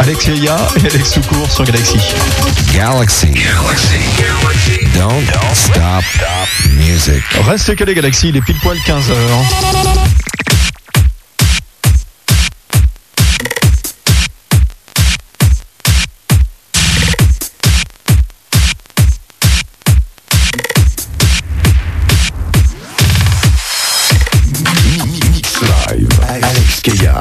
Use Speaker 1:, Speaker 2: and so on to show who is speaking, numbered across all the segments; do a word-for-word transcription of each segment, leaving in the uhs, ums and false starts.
Speaker 1: Alex Eya et Alex Soucourt sur Galaxy.
Speaker 2: Galaxy. Galaxy. Don't, Don't stop, stop music.
Speaker 1: Reste calé Galaxy, il est pile poil quinze heures.
Speaker 2: Alex Keya.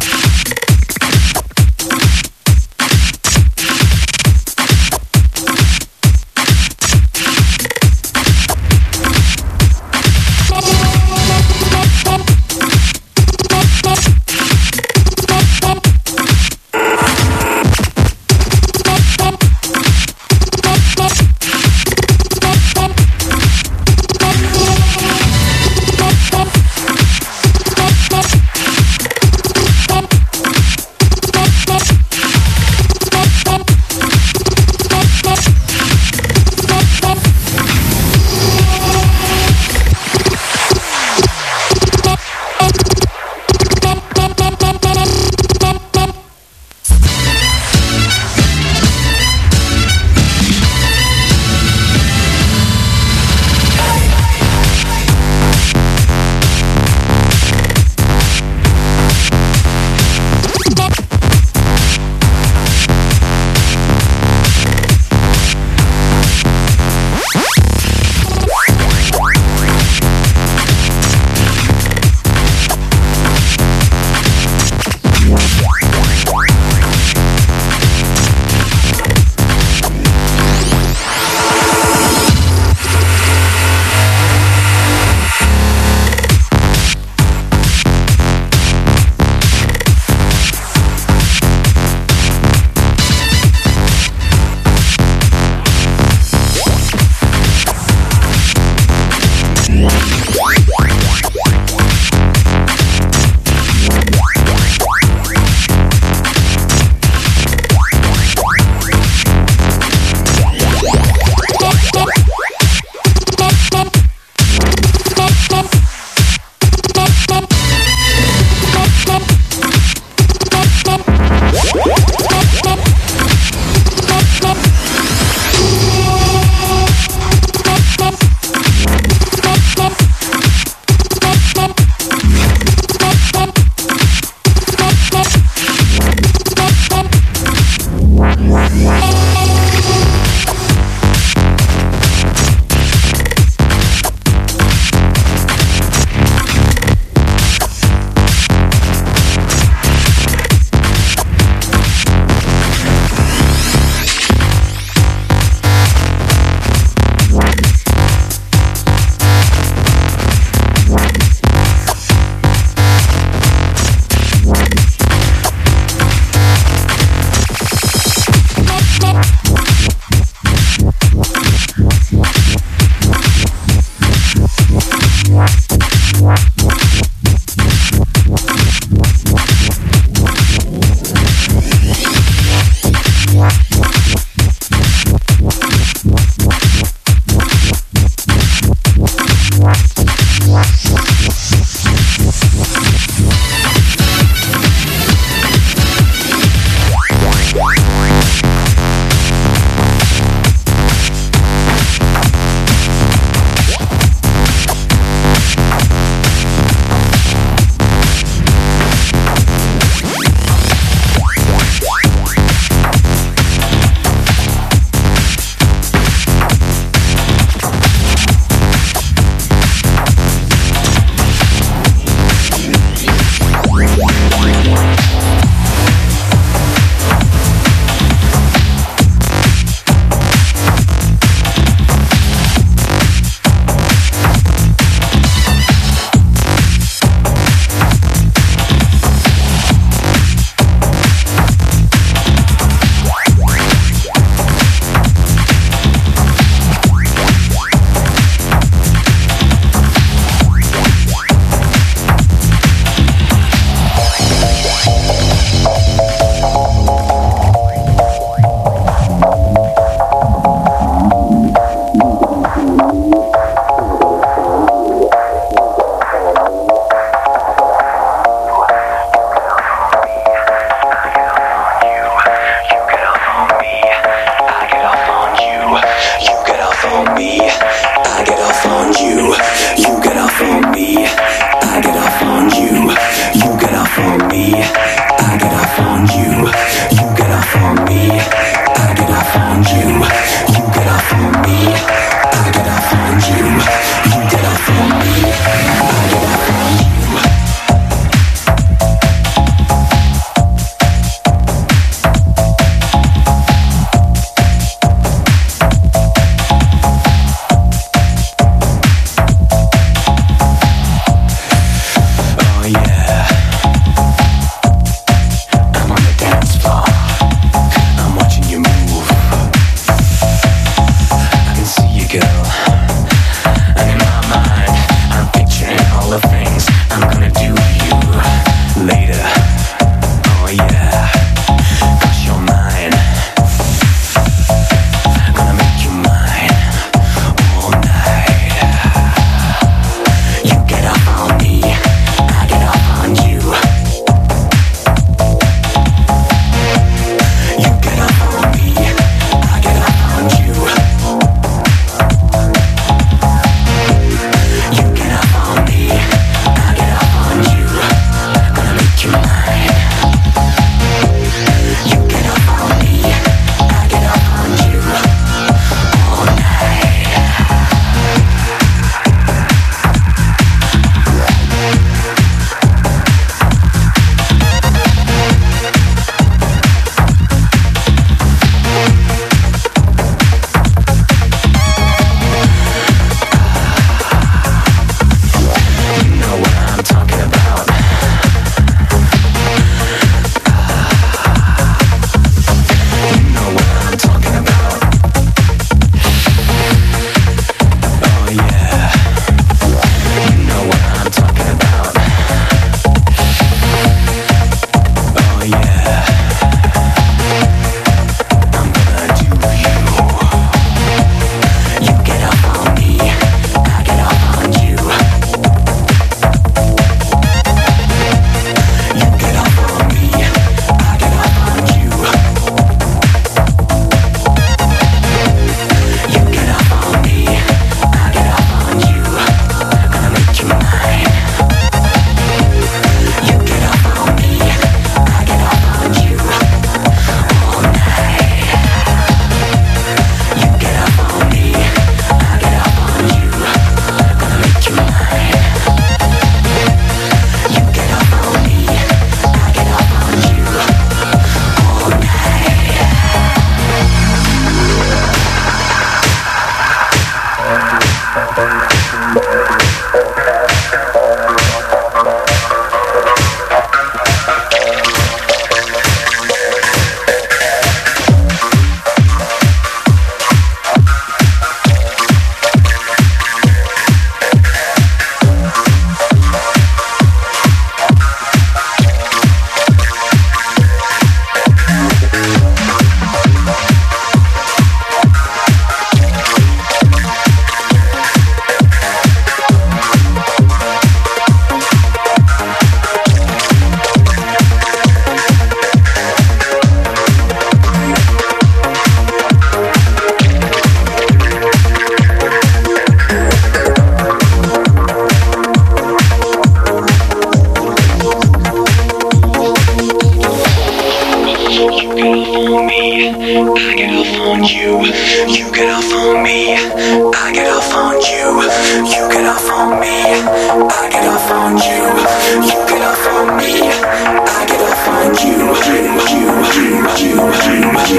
Speaker 3: me, I get off on you. You get off on me, I get off on you. You get off on me, I get off on you. You get off on me, I get off on you. You, you, you, you, you,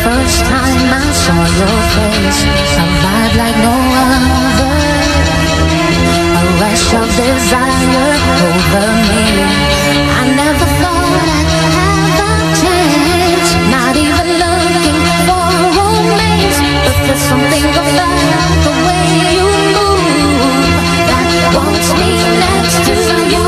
Speaker 4: first time I saw your face, a vibe like no other, a rush of desire over me. I never thought I'd have a chance, not even looking for romance, but there's something about the way you move that wants me next to you.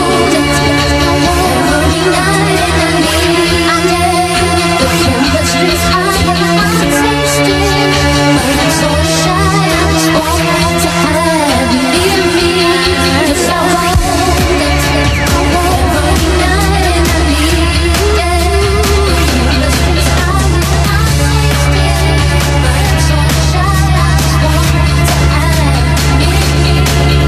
Speaker 4: Every night I need, I need the chemistry's high and I'm tasting, but I'm so shy, I just want to have you near me. 'Cause I want it, I want every night I need, yeah. The chemistry's high and I'm tasting, but I'm so shy, I just want to have you near me.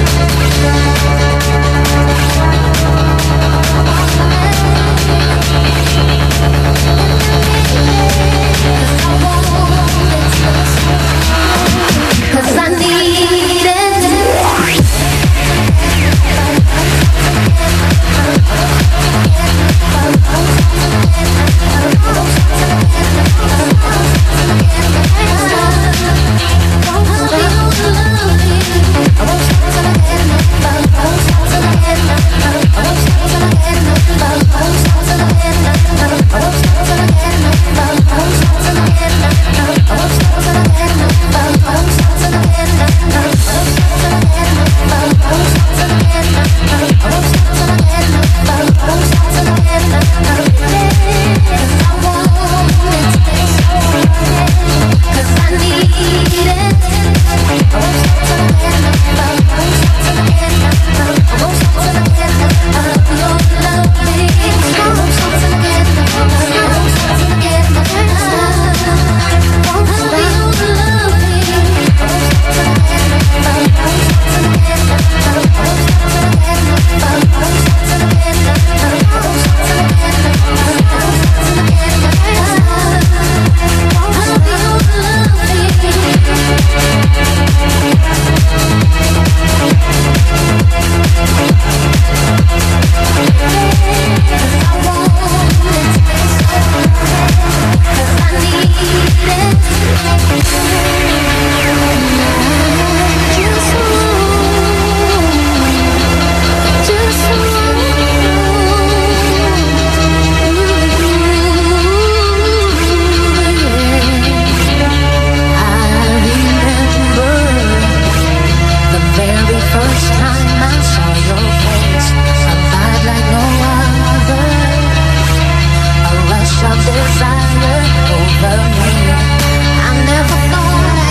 Speaker 4: Cause I need it. Desire over me. I never thought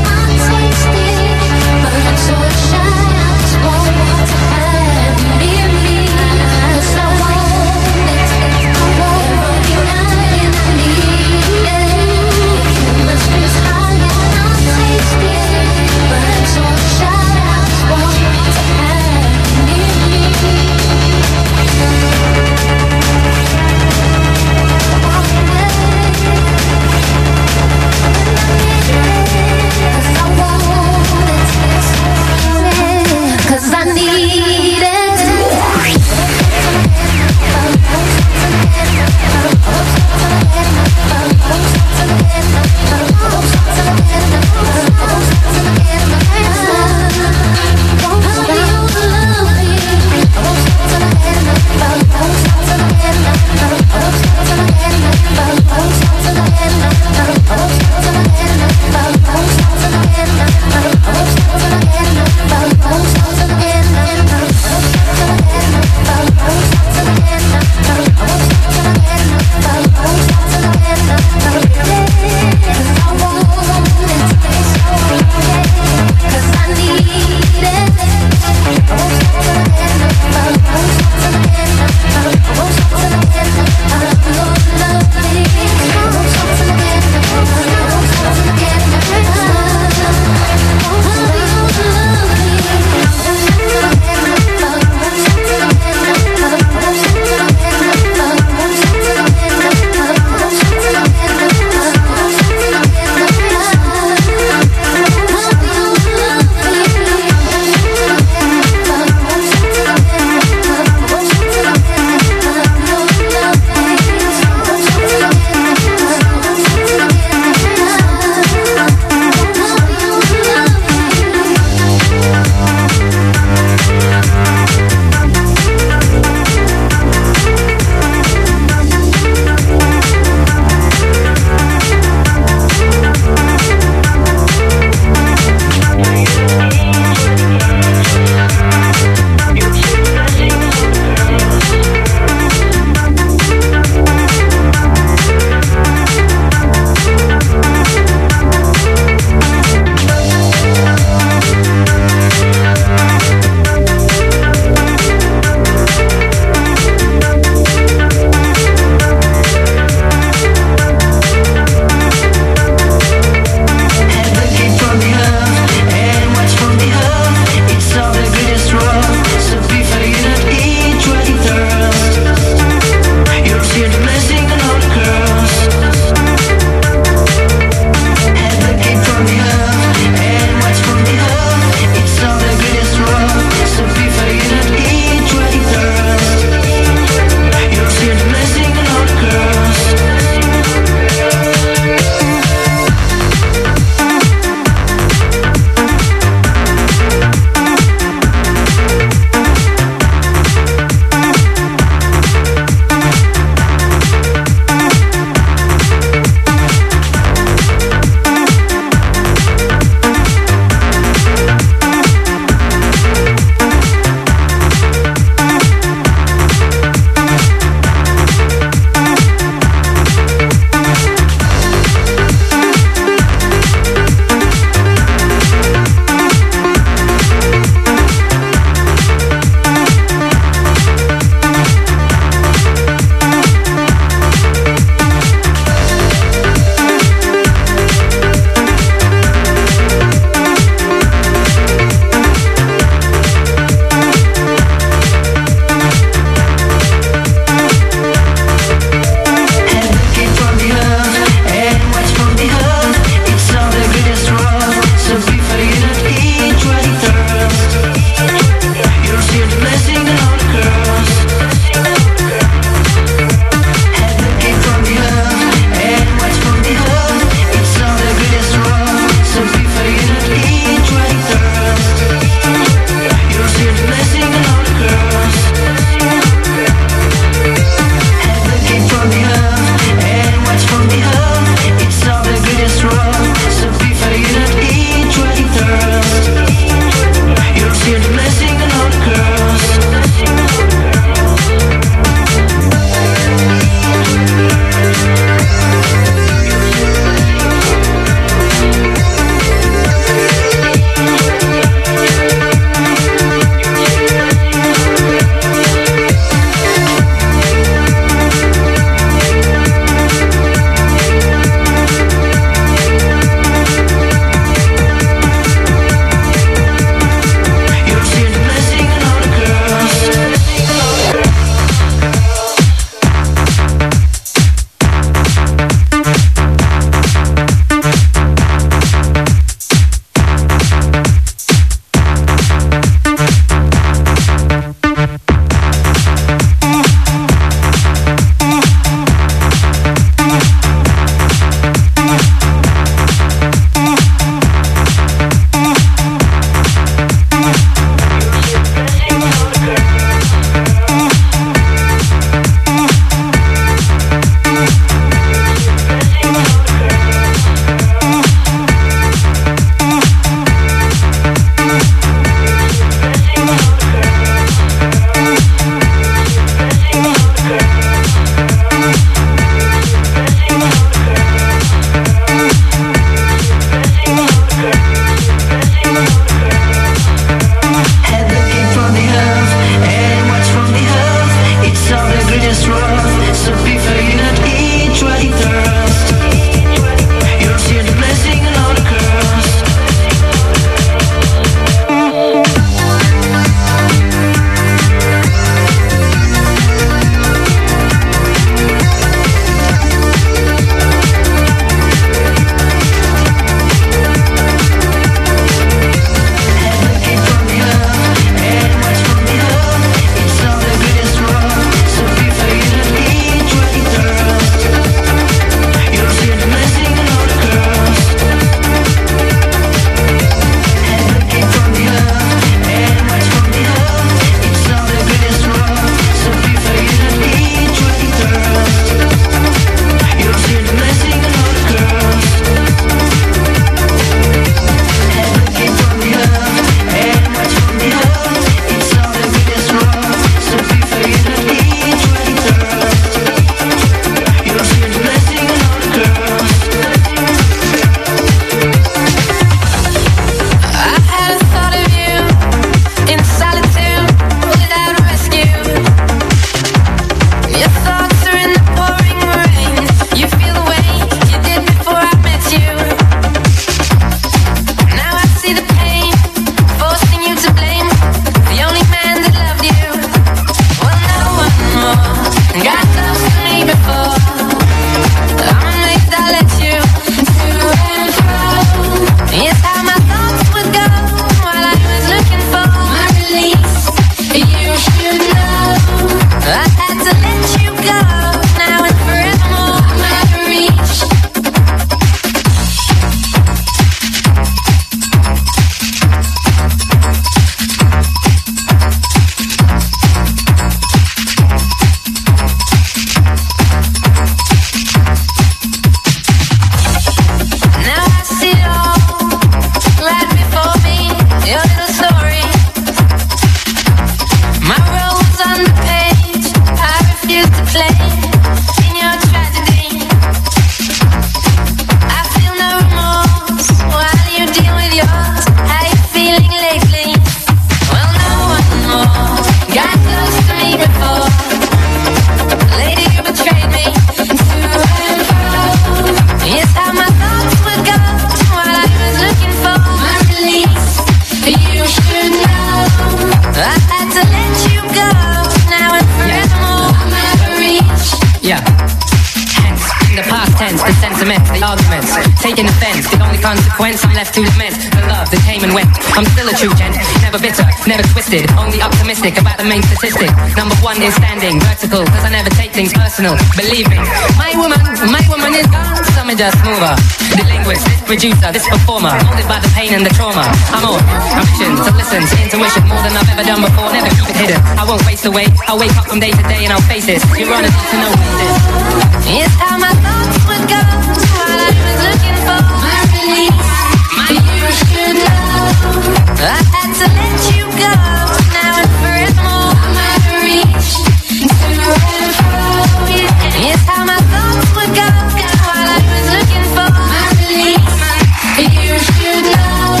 Speaker 5: Taking offense, the only consequence I'm left to lament. The love that came and went. I'm still a true gent, never bitter, never twisted. Only optimistic about the main statistic. Number one is standing vertical, cause I never take things personal. Believe me, my woman, my woman is gone. Some are just mover. The linguist, this producer, this performer, molded by the pain and the trauma. I'm on a mission to listen to intuition more than I've ever done before. Never keep it hidden. I won't waste away. I'll wake up from day to day and I'll face this. You're on a need to know what this is. How my thoughts would go while I was looking for my release. My you should know I had to let you go. Now and forevermore I'm out of reach. To and fro, yeah. It's how my thoughts would go while I was looking for my release. You should know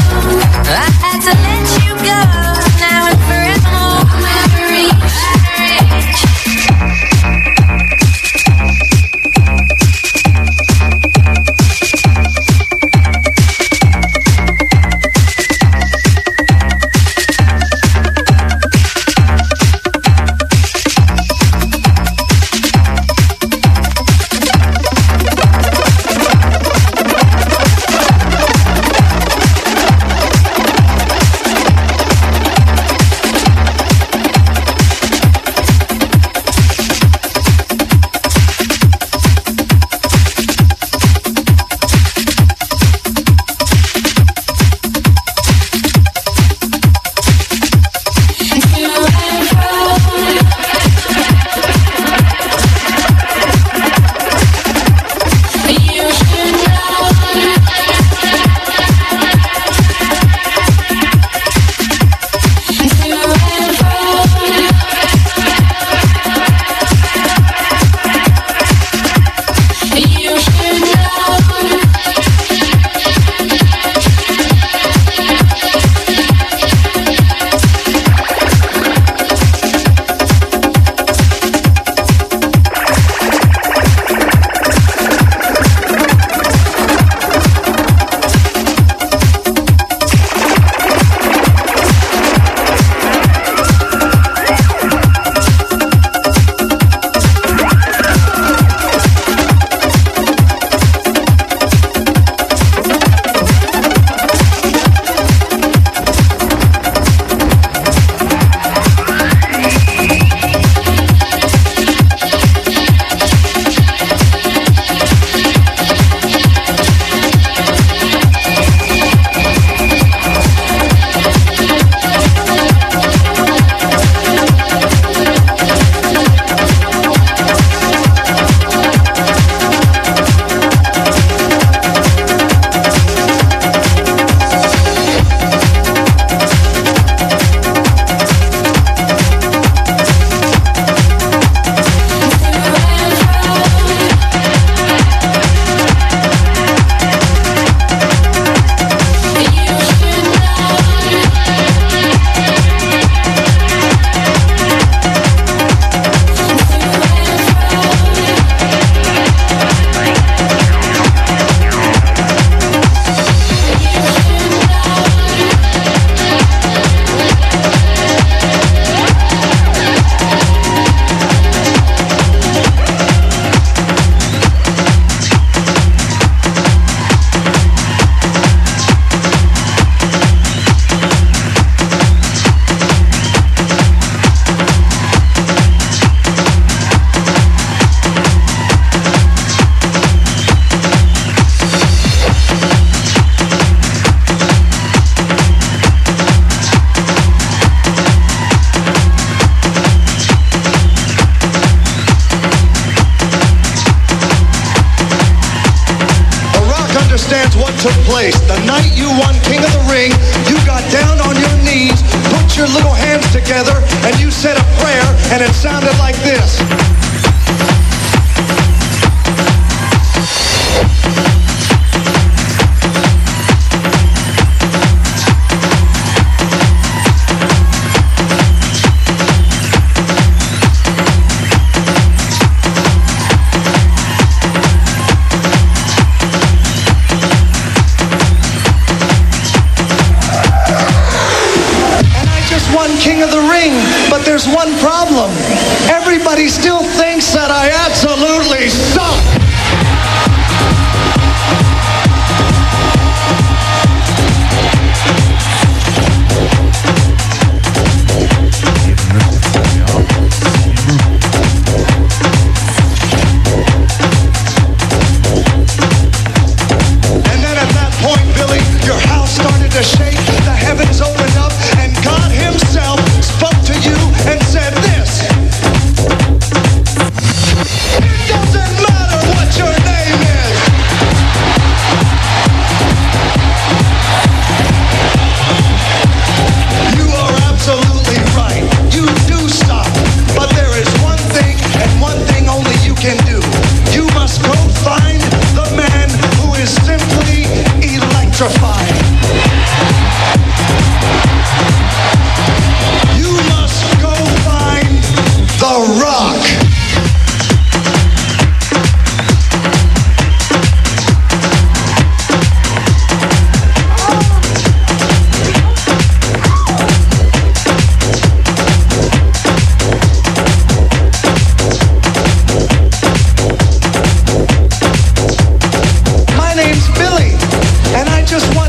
Speaker 5: I had to let you go. Now and forevermore I'm out of reach.
Speaker 6: took place. The night you won King of the Ring, you got down on your knees, put your little hands together, and you said a prayer, and it sounded like this. King of the Ring, but there's one problem. Everybody still thinks that I absolutely suck. And then at that point, Billy, your house started to shake, the heavens opened up, and God himself spoke to you and said this. It doesn't matter what your name is. You are absolutely right. You do stop. But there is one thing and one thing only you can do. You must go find the man who is simply electrifying. You must go find The Rock. My name's Billy, and I just want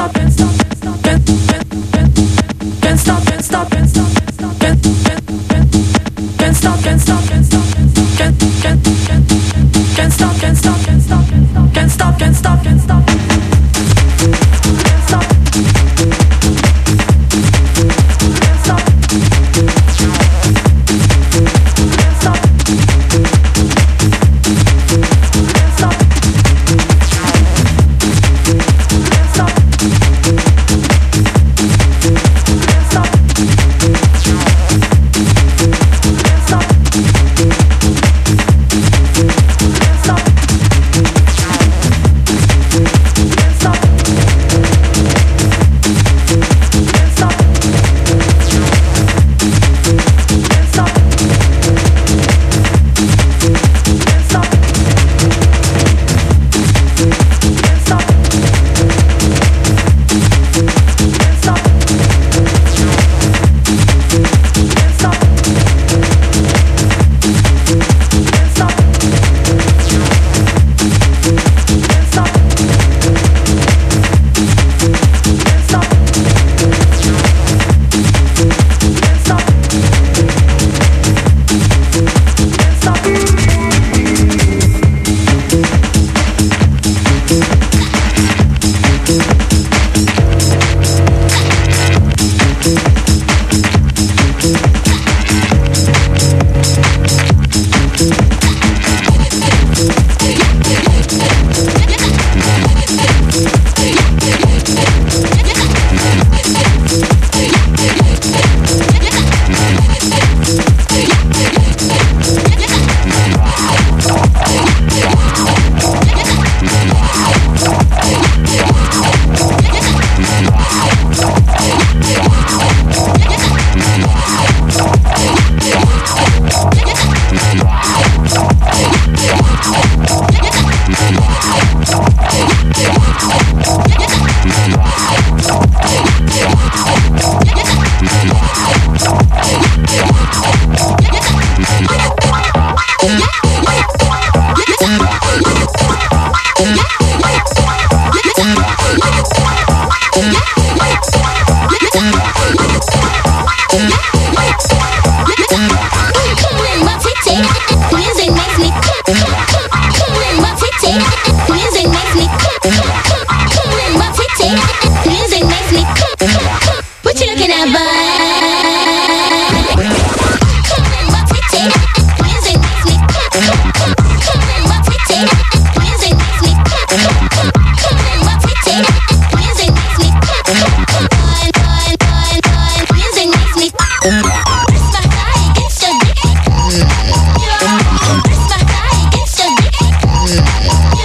Speaker 7: stop, can't stop, can't can't stop, can't stop, can't stop, can't can't stop, can't stop, can't stop, can't can't can't stop, can't stop, can't stop, can't stop, can't stop, can't stop.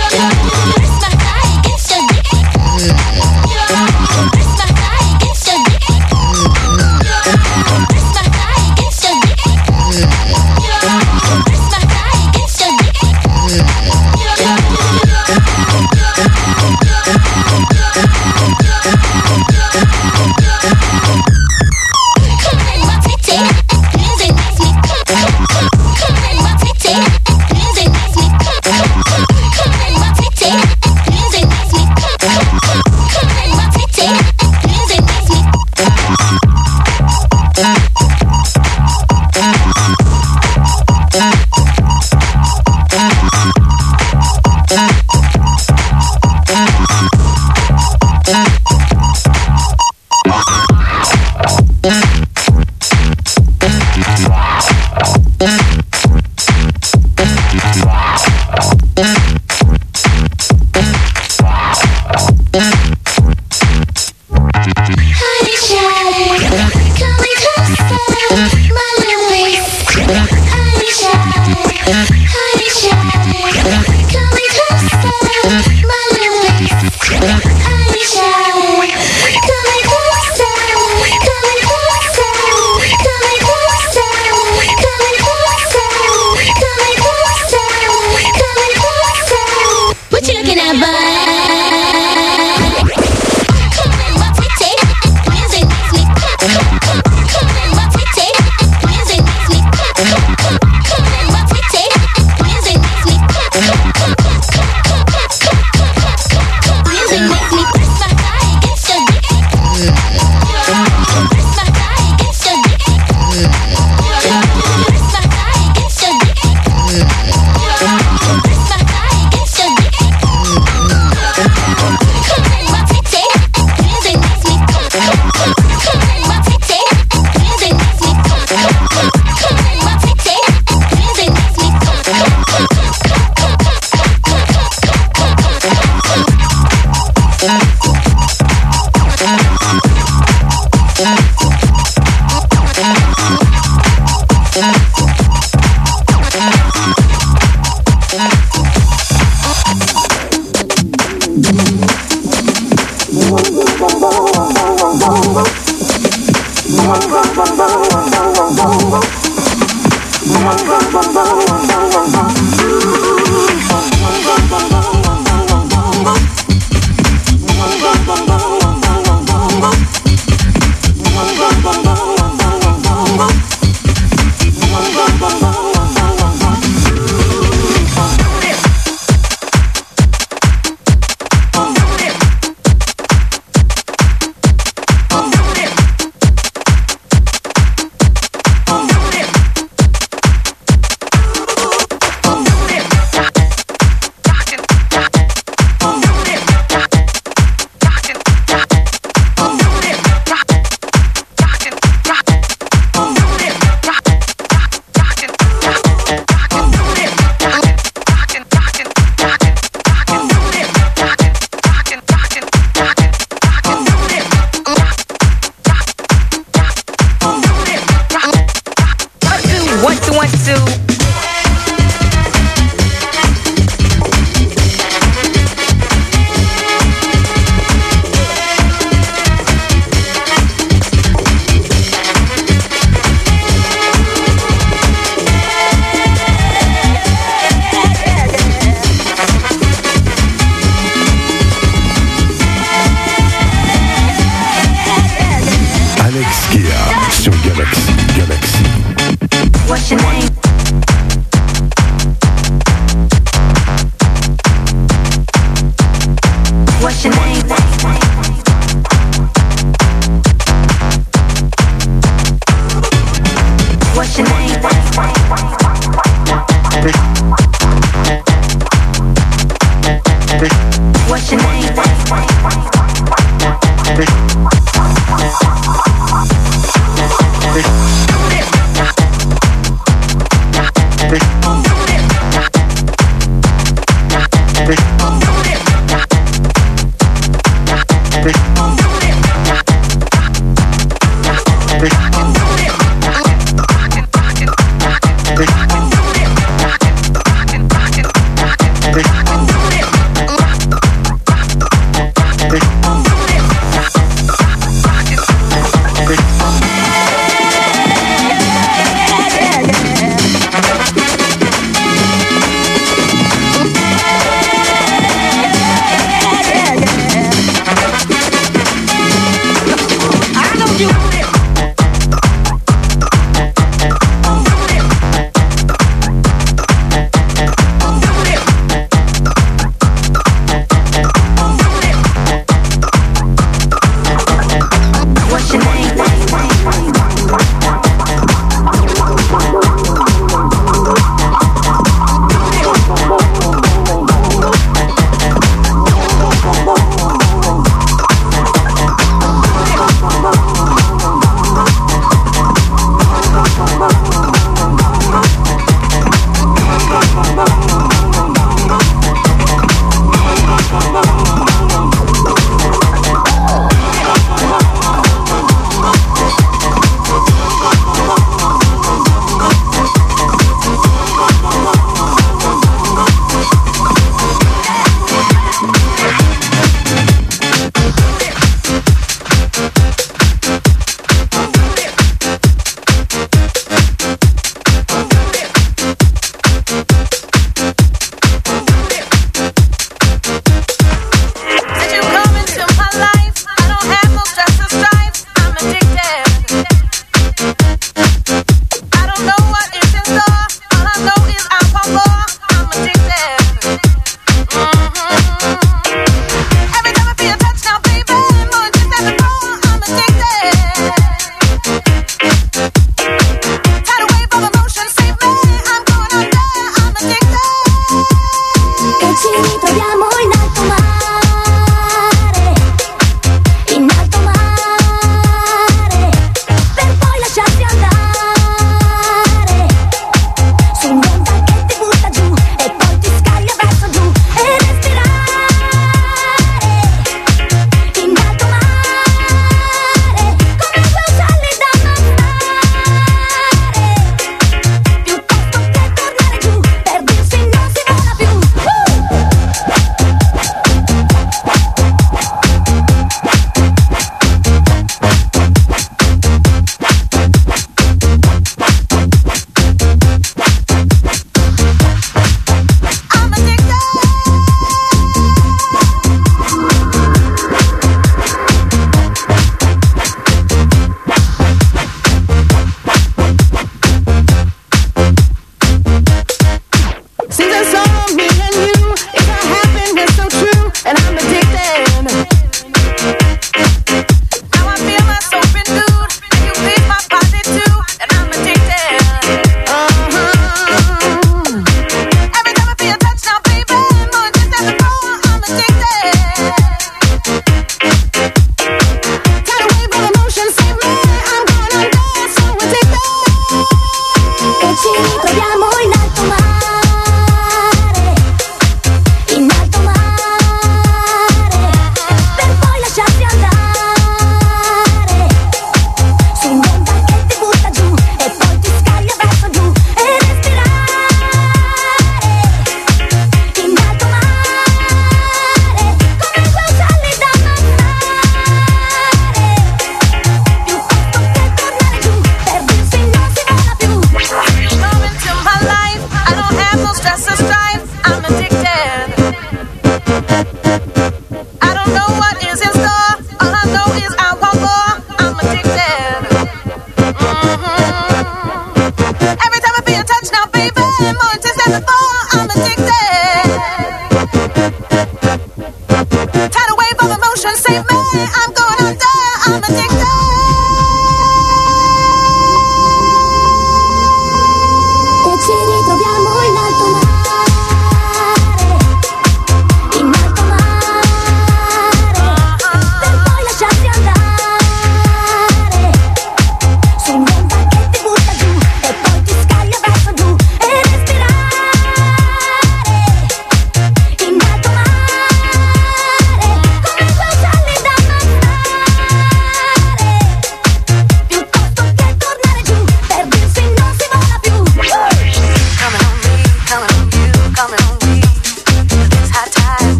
Speaker 4: It's
Speaker 8: What's your name? What's your name?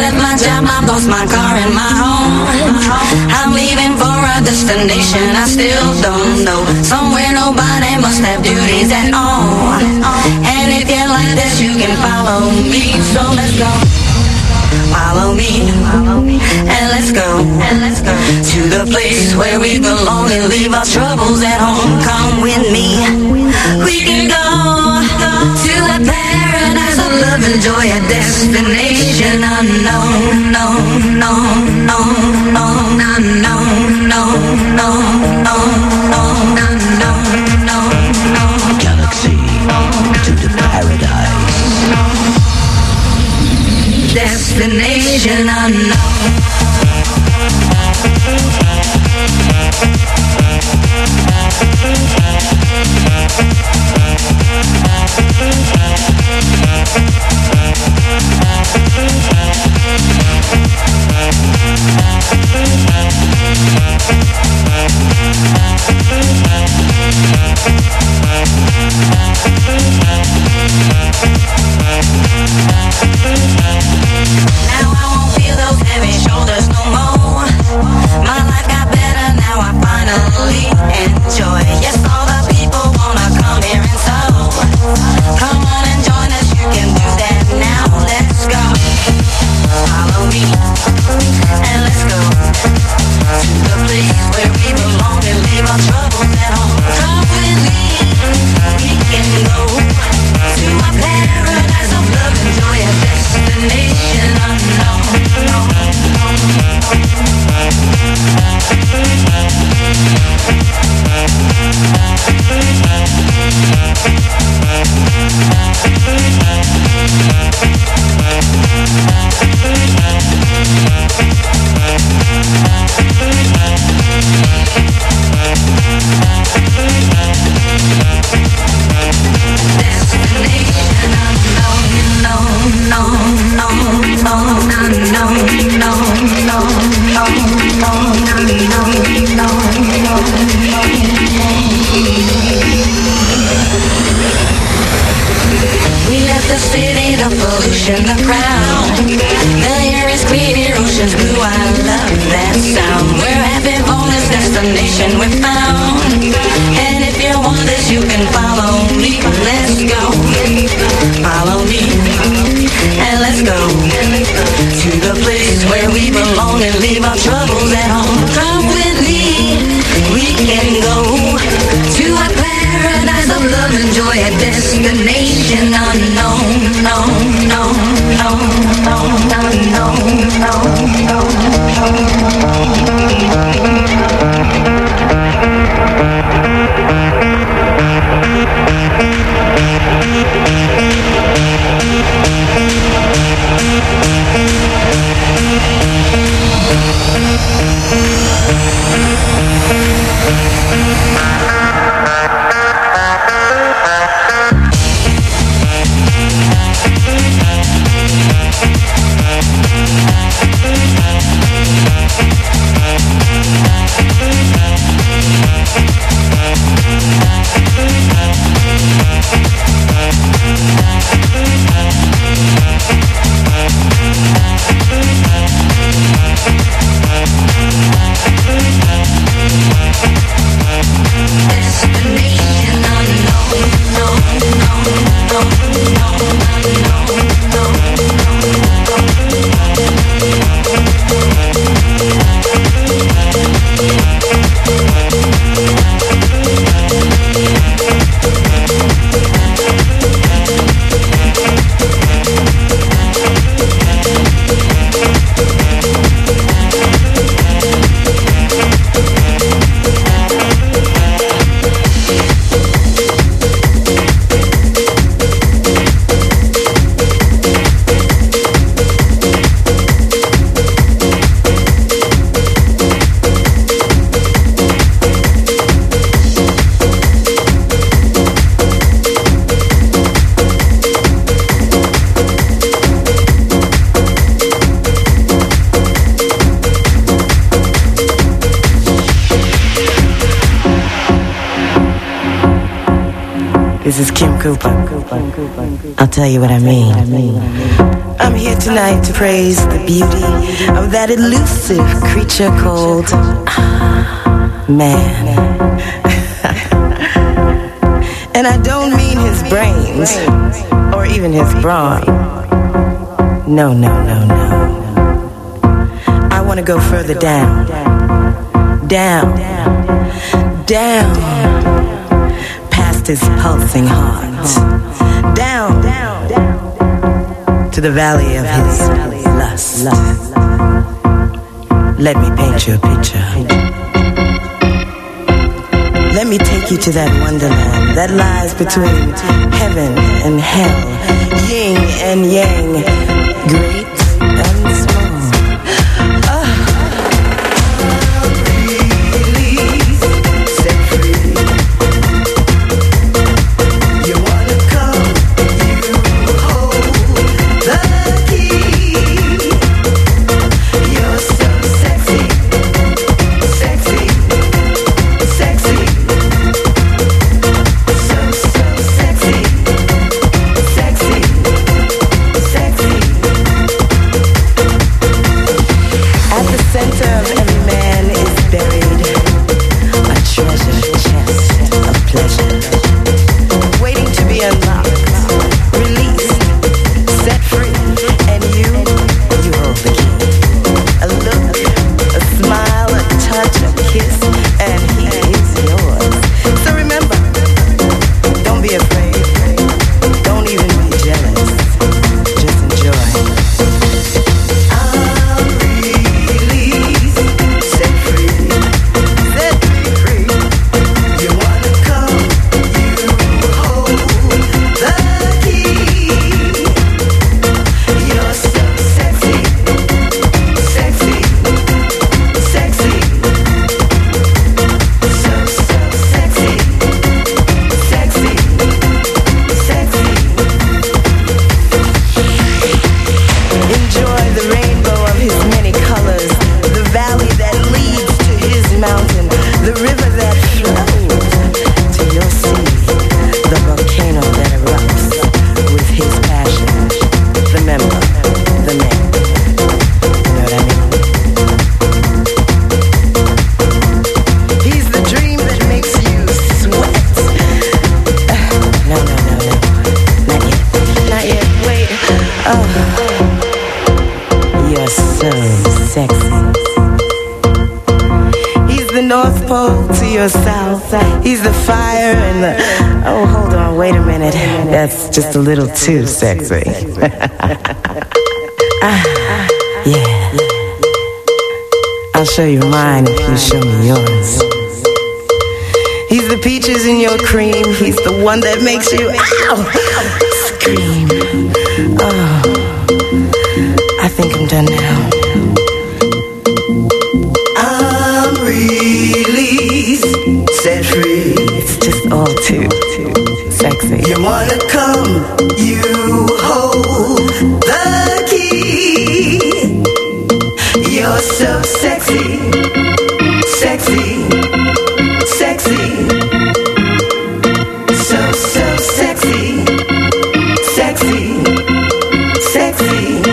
Speaker 8: left my job, I lost my car and my home. I'm leaving for a destination I still don't know. Somewhere nobody must have duties at all. And if you like this, you can follow me. So let's go. Follow me, and let's go, and let's go to the place where we belong and leave our troubles at home. Come with me, we can go to a paradise of love and joy, a destination unknown, no, no, no, no, no, no, no, no, no, no, no, no, no. Galaxy to the paradise. Destination unknown. Now I won't feel those heavy shoulders no more. My life got better, now I finally enjoy. Yes, all the people wanna come here and so come on and join us, you can do that now. Let's go. Follow me and let's go to the place where we belong and leave our troubles at home. Come with me, we can go to a paradise of love and joy, a destination unknown. We left the city, the pollution, the crowd. The air is clear, ocean's blue, I love that sound. We're happy for this destination we found. And if you want this, you can follow me. Let's go. Follow me. And let's go to the place where we belong and leave our troubles at home. Come with me. We can go to a paradise of love and joy, a destination unknown. No, no, no, no, no, no, no, no,
Speaker 9: This is Kim Cooper. I'll tell you what I mean. I'm here tonight to praise the beauty of that elusive creature called man. And I don't mean his brains or even his brawn. No, no, no, no. I want to go further down. Down. Down. Past his pulsing heart. Down. To the valley of his lust. Let me paint you a picture. Let me take you to that wonderland that lies between heaven and hell, yin and yang, great and small. Ah. Release, set free. You wanna come, you hold the key. You're so sexy, sexy, sexy. He's the fire and the... Oh, hold on, wait a minute. That's just a little too sexy. ah, yeah. I'll show you mine if you show me yours. He's the peaches in your cream. He's the one that makes you... Ow! Scream. Oh, I think I'm done now. I'm released. Set free. It's just all too, too sexy. You wanna come, you hold the key. You're so sexy, sexy, sexy. So, so sexy, sexy, sexy.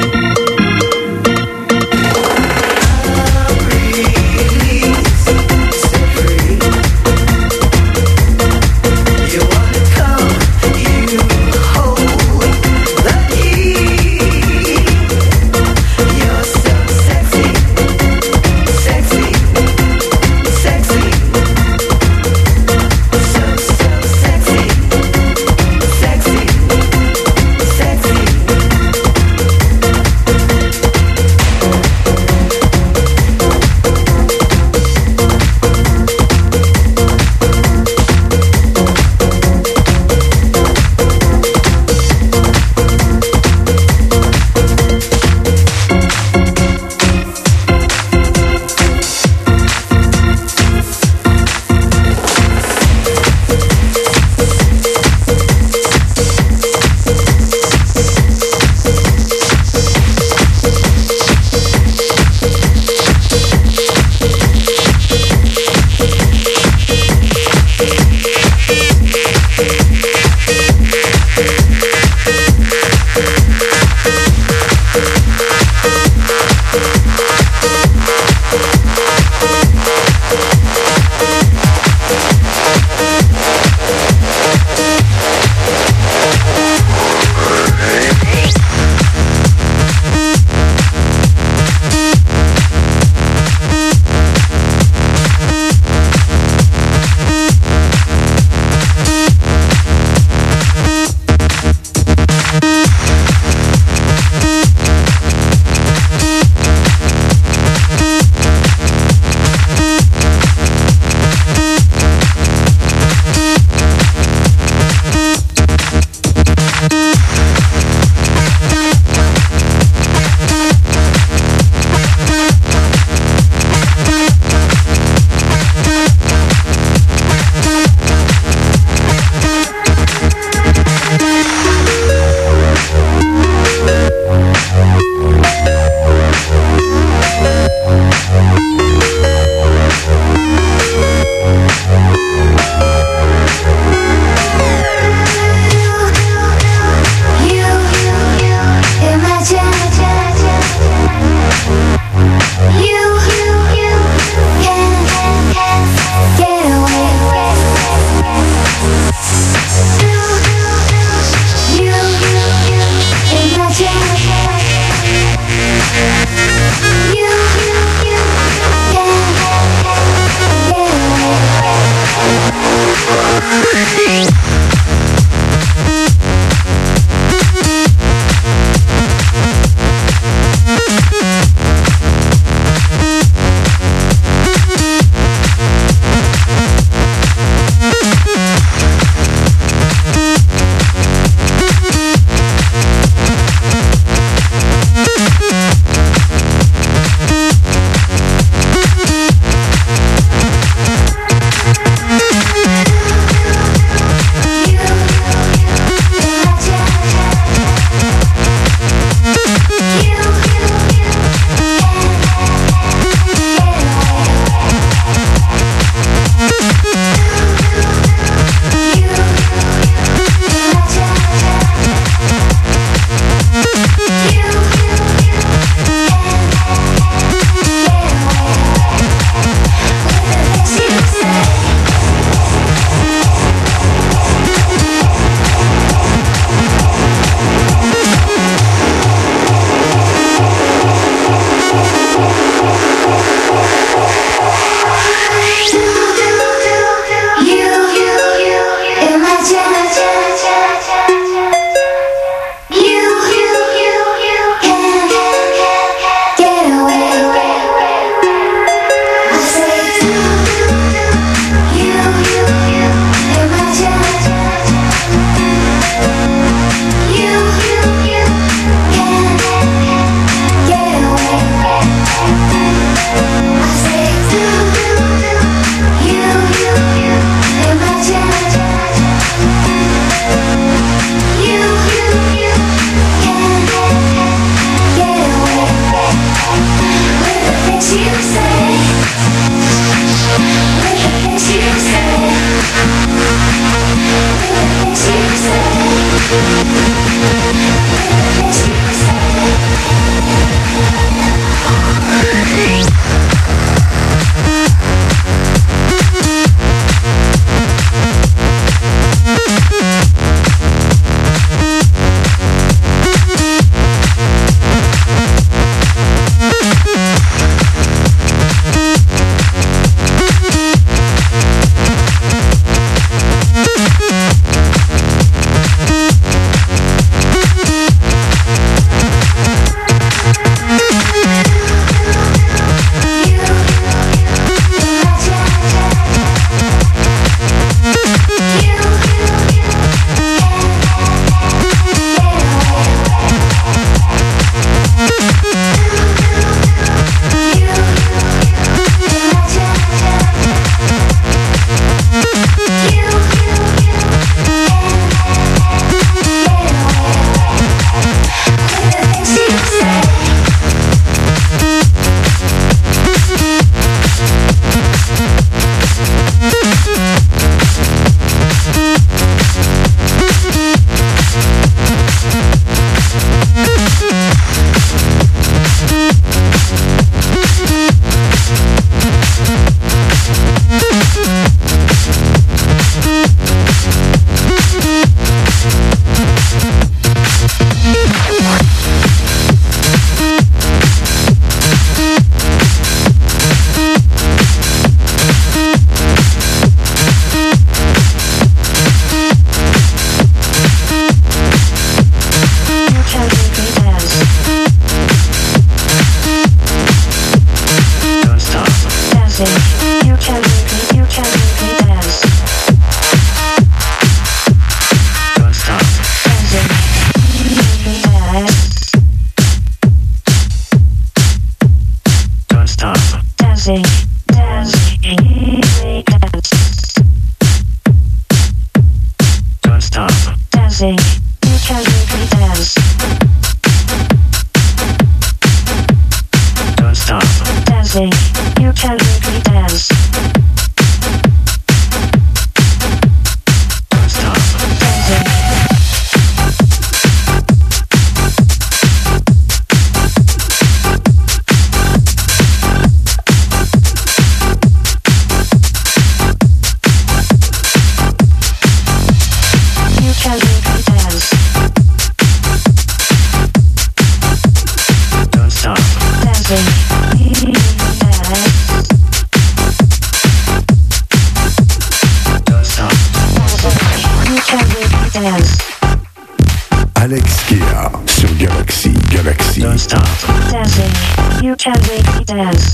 Speaker 10: Don't stop dancing. You can make me dance.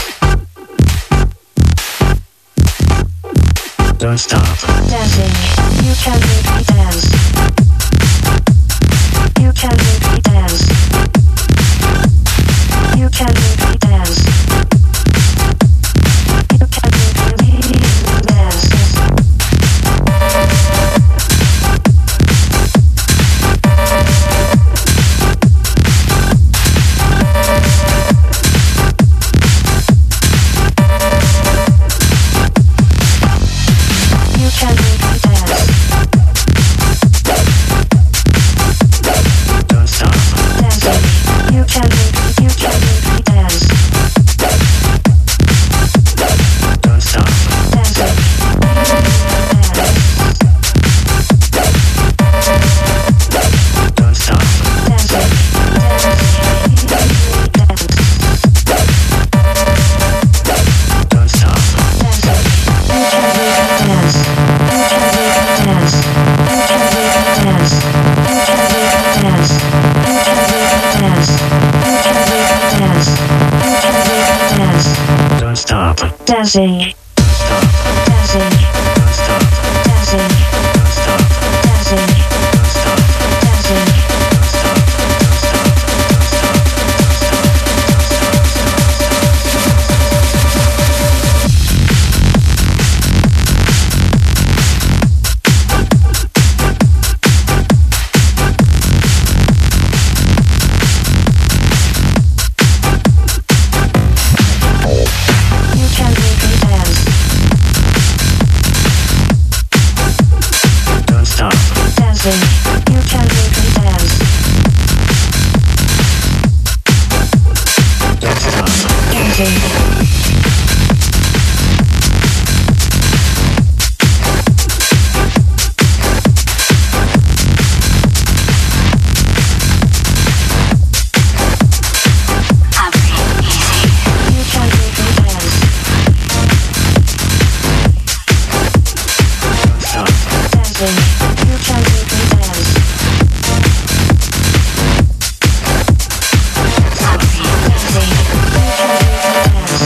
Speaker 10: Don't stop dancing. You can make me dance. You can make me dance. You can make me dance. You can make me dance. You can make me dance. Don't stop dancing. You can make me, you can make me dance. Don't stop dancing. Don't stop dancing. Don't stop dancing. You can make me dance. You can make me dance. You can make me dance. You can make me dance. You can make me dance. You can make me dance. You can make me dance. Don't stop dancing. Stop dancing. Don't stop dancing. Don't stop dancing. Don't stop dancing. Don't stop. Don't stop. You can make me dance. Don't stop dancing. You can make me dance. Don't stop dancing. You can make me dance. Don't stop dancing. You can make me dance. Stop dancing. You can make me dance.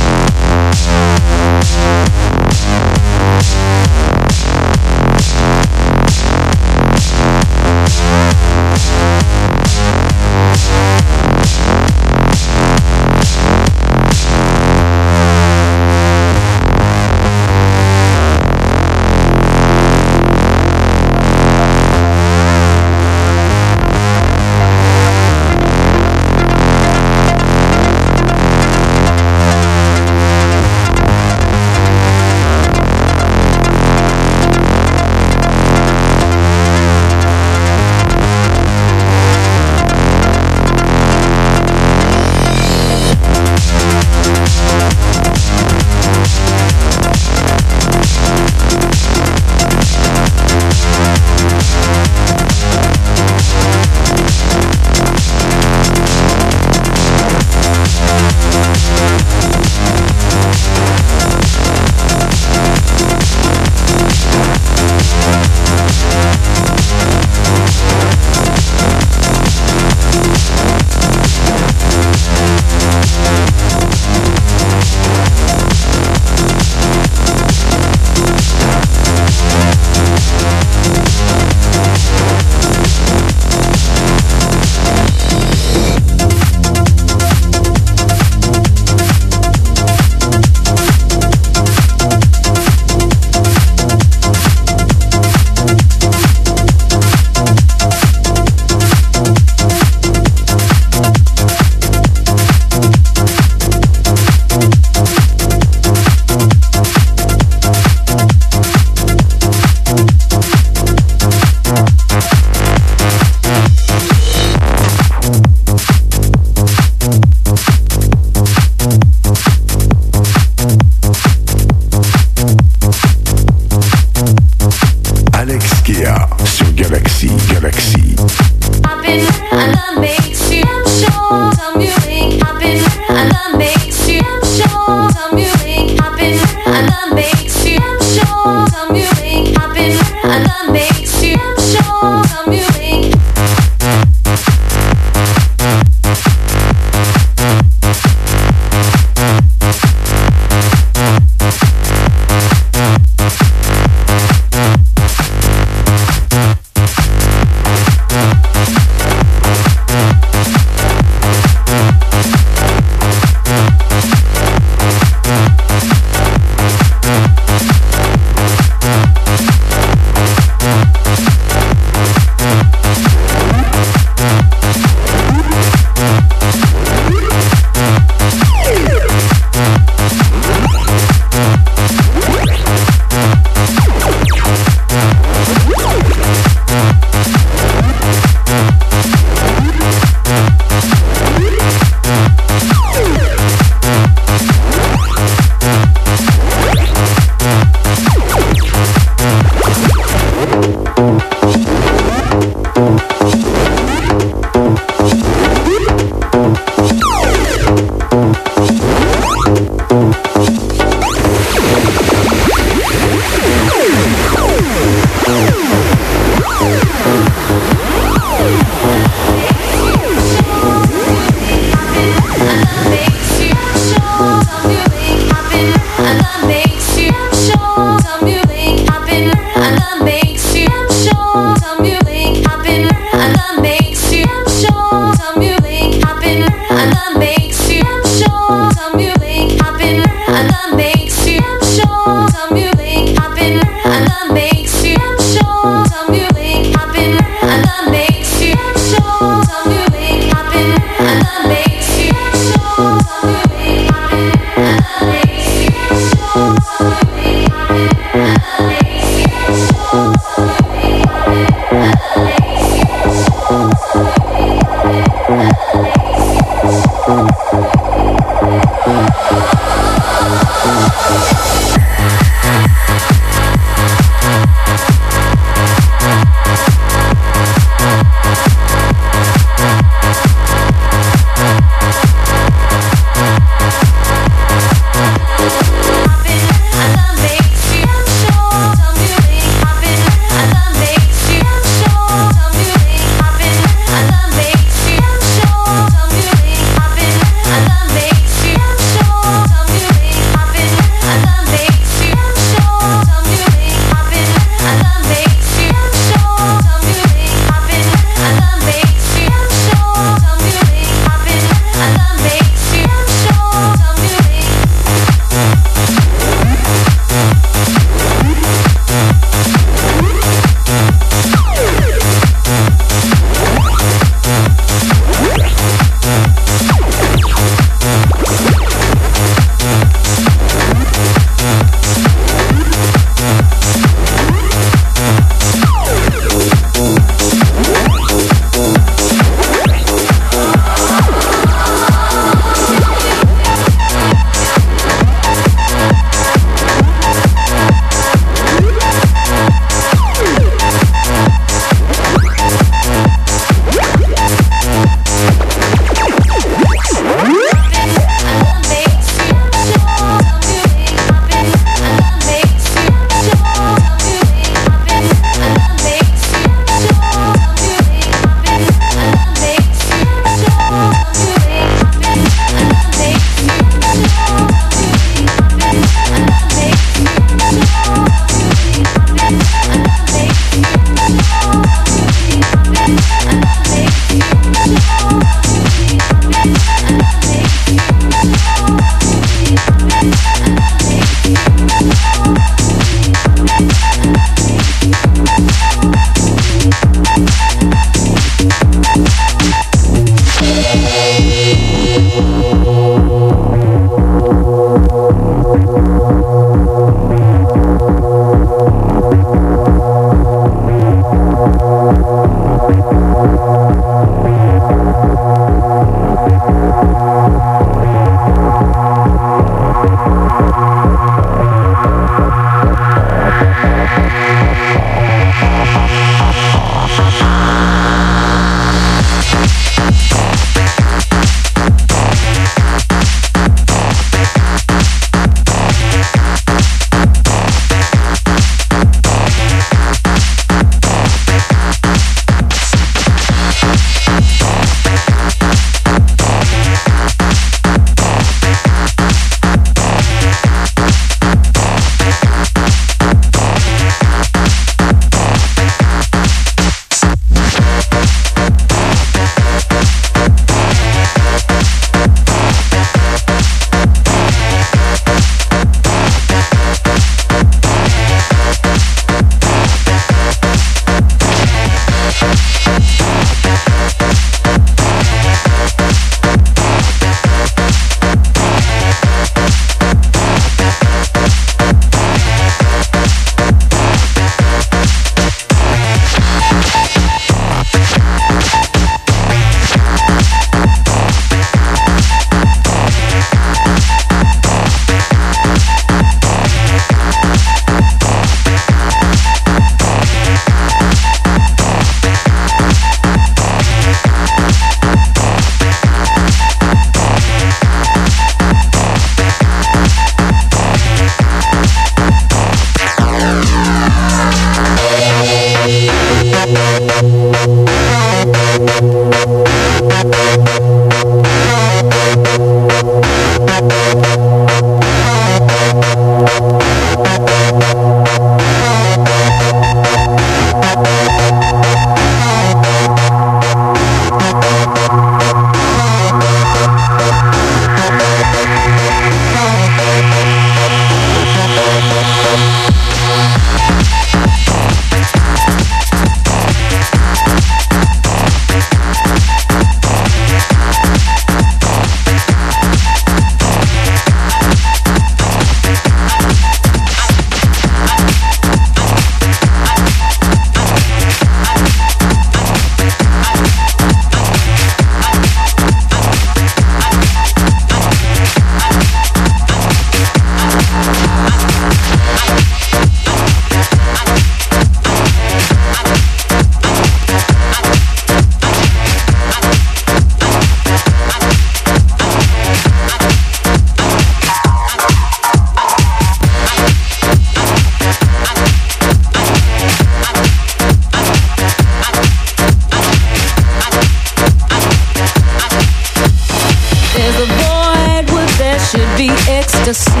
Speaker 7: there should be ecstasy.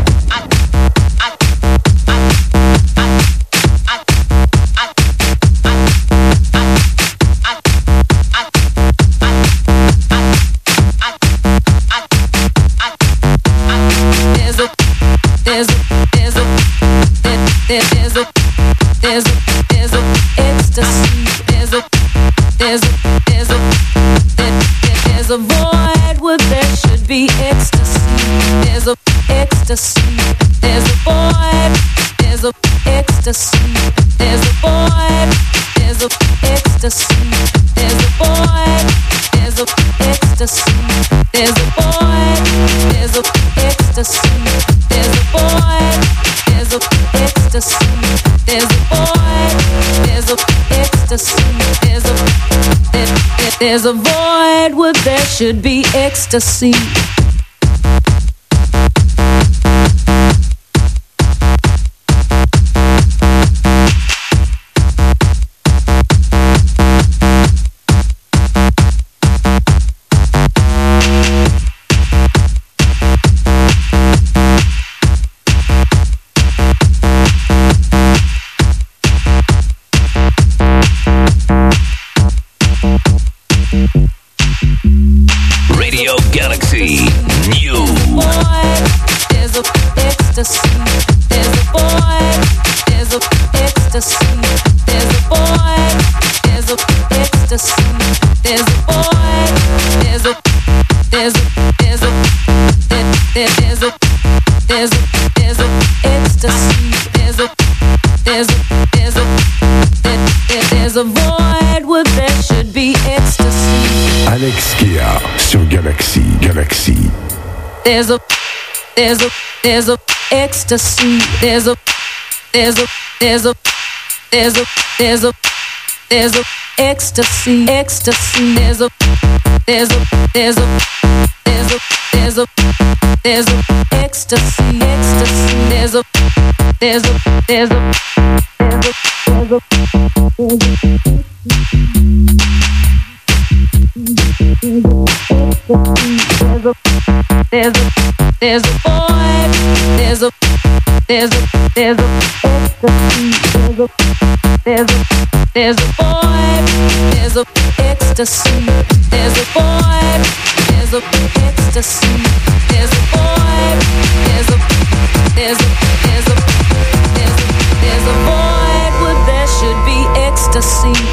Speaker 7: There's a, there's a, there's a, there's a, there's a, there's a ecstasy. There's a, there's a, there's a, there's a void where there should be ecstasy. There's a ecstasy. There's a void. There's a ecstasy. There's a void. There's a ecstasy. There's a void. There's a ecstasy. There's a void. There's a ecstasy. There's a void. There's a ecstasy. There's a void. There's a ecstasy. There's a there, there's a void where there should be ecstasy.
Speaker 2: Radio Galaxy New.
Speaker 7: There's a ecstasy. There's a void. There's a ecstasy. There's a void. There's a ecstasy. There's a void. There's a there's a there's a there's a there's a there's a ecstasy. There's a there's a there's a there's a void where there should be ecstasy.
Speaker 2: Alex Kea sur Galaxy, Galaxy.
Speaker 7: There's a, there's a, there's a ecstasy. There's a, there's a, there's a, there's a, there's a, there's a ecstasy, ecstasy. There's a, there's a, there's a, there's a, there's a, there's a ecstasy, ecstasy. There's a, there's a, there's a, there's a, there's a, there's a. There's a, there's a, there's a void. There's a, there's a, there's a ecstasy. There's a, there's a, there's a void. There's a ecstasy. There's a void. There's a ecstasy. There's a void. There's a, there's a, there's a, there's a, there's a void where there should be ecstasy.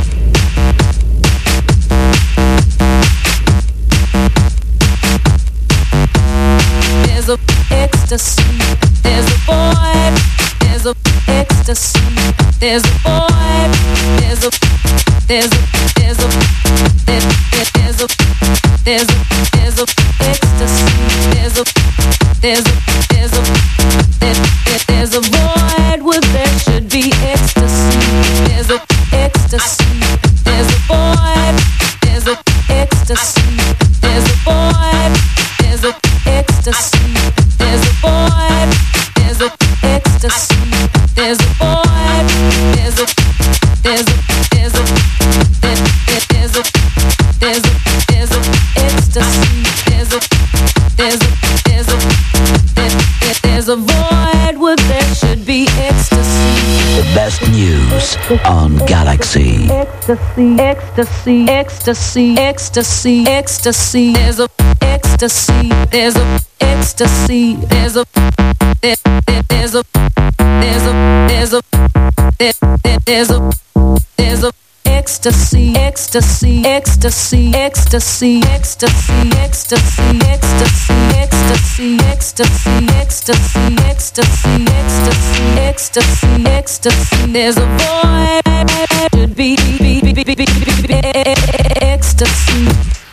Speaker 7: There's a ecstasy. There's a void. There's a ecstasy. There's a void. There's a there's a there's a there's a there's a there's a ecstasy. There's a there's a there's a there's a void where there should be ecstasy. There's a ecstasy. There's a void. There's a ecstasy. There's a void. There's a ecstasy. There's a void. There's a ecstasy. There's a void. There's a there's a there's a there's a there's a there's a ecstasy. There's a there's a there's a there's a void where there should be ecstasy.
Speaker 2: The best news on Galaxy.
Speaker 7: Ecstasy, ecstasy, ecstasy, ecstasy, ecstasy. There's a ecstasy. There's a ecstasy. There's a there, there, there's a there's a there's a there, there, there's a there's a ecstasy, ecstasy, ecstasy, ecstasy, ecstasy, ecstasy, ecstasy, ecstasy, ecstasy, ecstasy, ecstasy, ecstasy, ecstasy, ecstasy. There's a void. Should be ecstasy.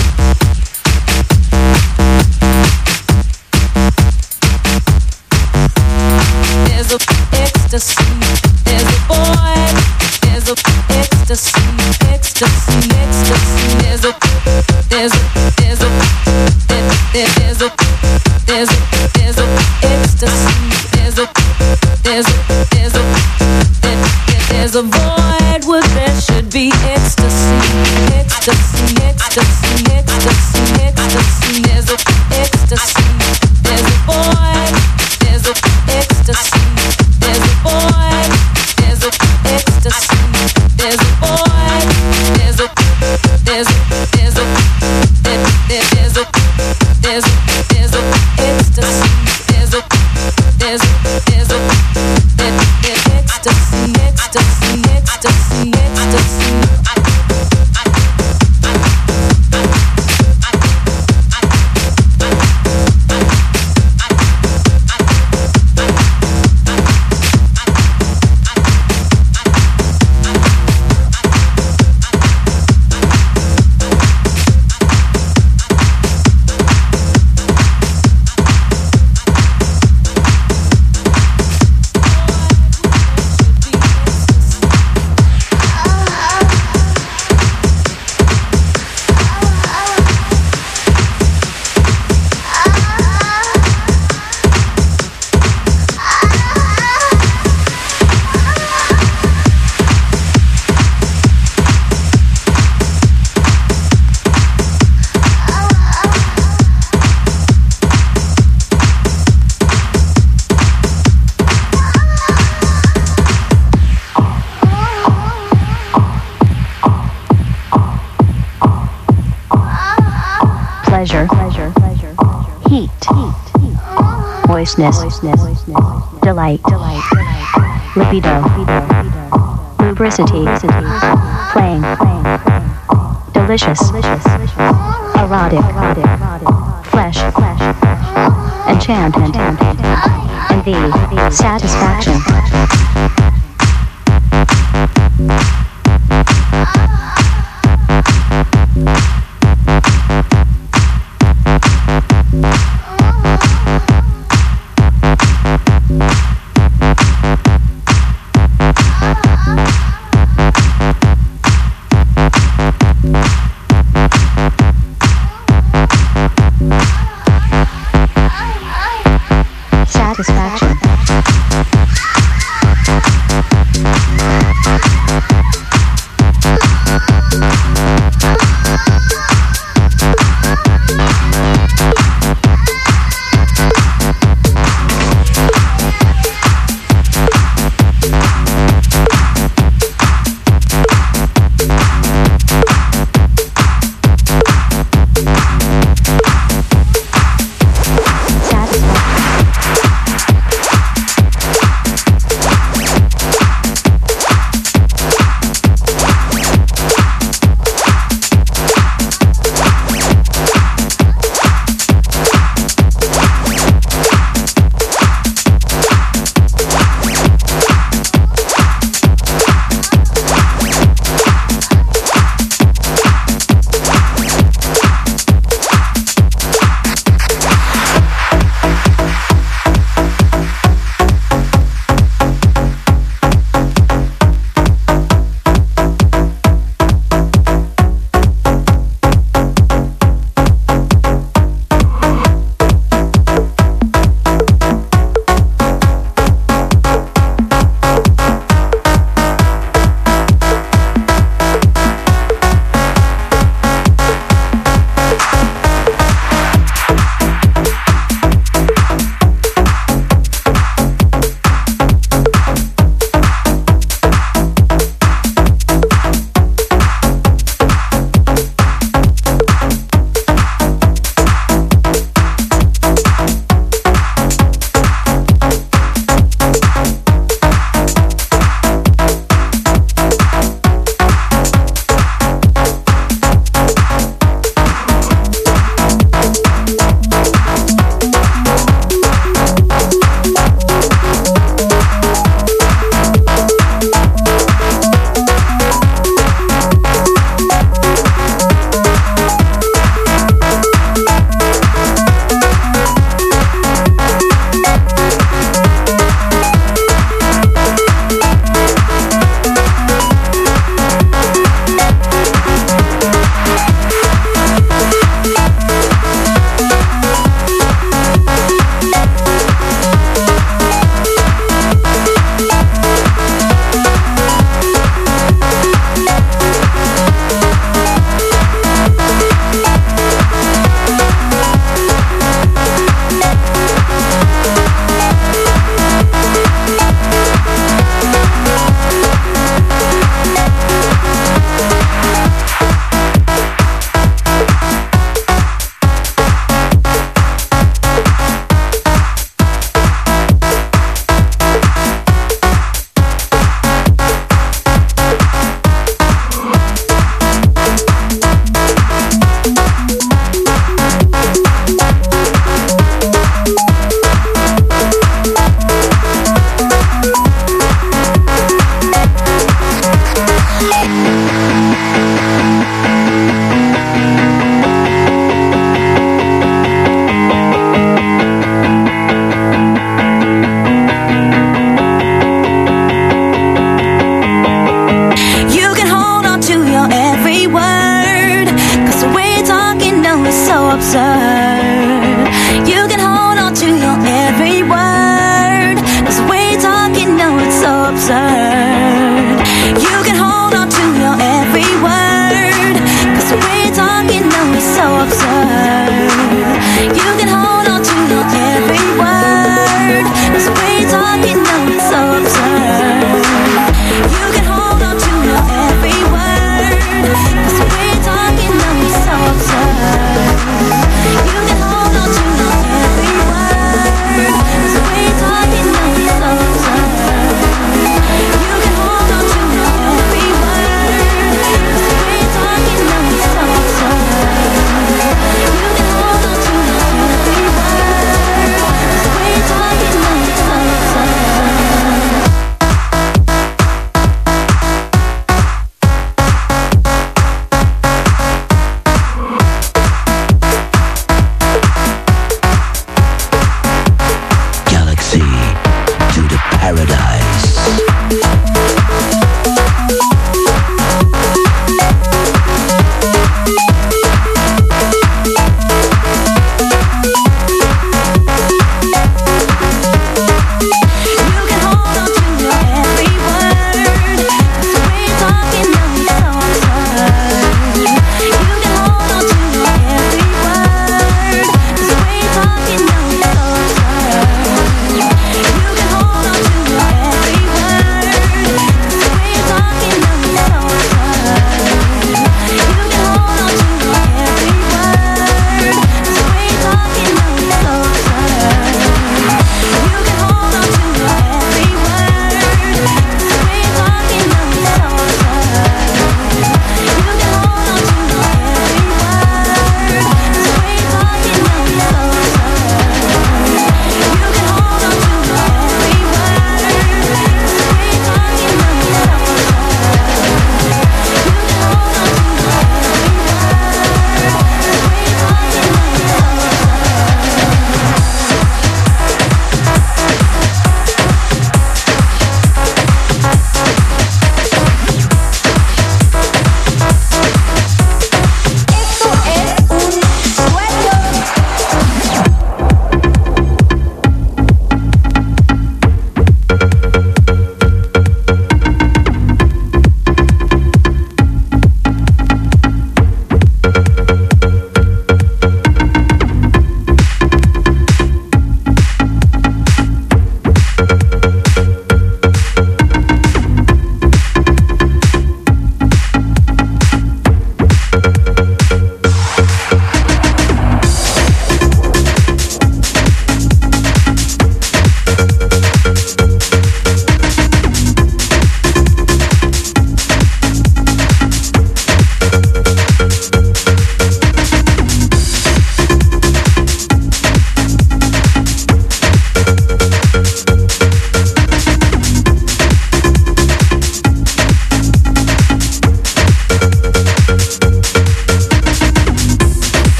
Speaker 7: There's a ecstasy. There's a void. There's a ecstasy. Ecstasy, ecstasy. There's a there's a there's a there's a there's a there's a ecstasy. There's a there's a there's a there's a void where there should be ecstasy. Ecstasy, ecstasy, ecstasy, ecstasy. There's a ecstasy.
Speaker 10: pleasure, pleasure, heat, moistness, delight, libido, lubricity, flame, delicious, erotic, flesh, enchantment, and the satisfaction. Satisfaction.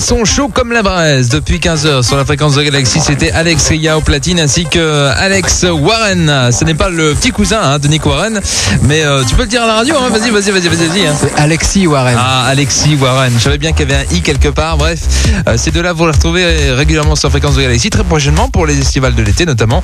Speaker 11: sont chauds comme la braise. Depuis quinze heures sur la fréquence de Galaxy, c'était Alex Ria au platine ainsi que Alex Warren. Ce n'est pas le petit cousin hein, de Nick Warren, mais euh, tu peux le dire à la radio. Hein. Vas-y, vas-y, vas-y, vas-y. vas-y hein.
Speaker 1: C'est Alexis Warren.
Speaker 11: Ah, Alexis Warren. Je savais bien qu'il y avait un i quelque part. Bref, euh, ces deux-là, vous les retrouvez régulièrement sur la fréquence de Galaxy très prochainement pour les festivals de l'été notamment.